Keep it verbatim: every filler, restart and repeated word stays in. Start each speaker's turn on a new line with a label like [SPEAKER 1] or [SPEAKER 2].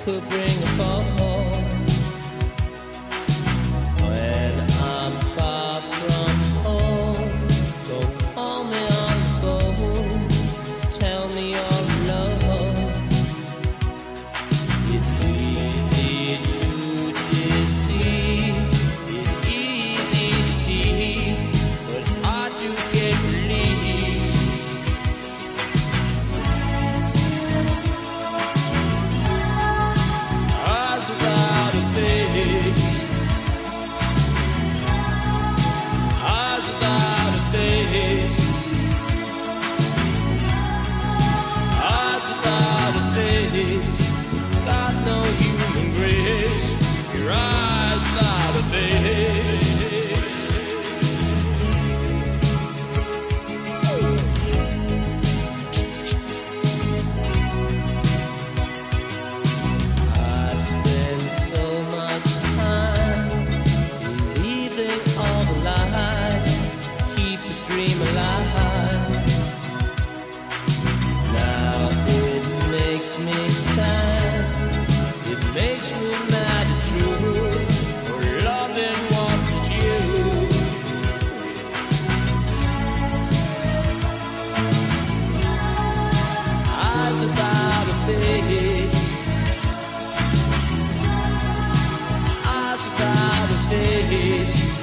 [SPEAKER 1] could bring a fall. When I'm far from home, don't call me on the phone to tell me you're alone. It's easy to deceive, it's easy to deal, but hard to get release. Eyes without a face, eyes without a face, eyes without a face. Got no human grace. Your eyes without a face. I spend so much time believing all the lies, keep the dream alive. Now it makes me sad, it makes me mad at you for loving what was you. Eyes without a face, eyes without a face.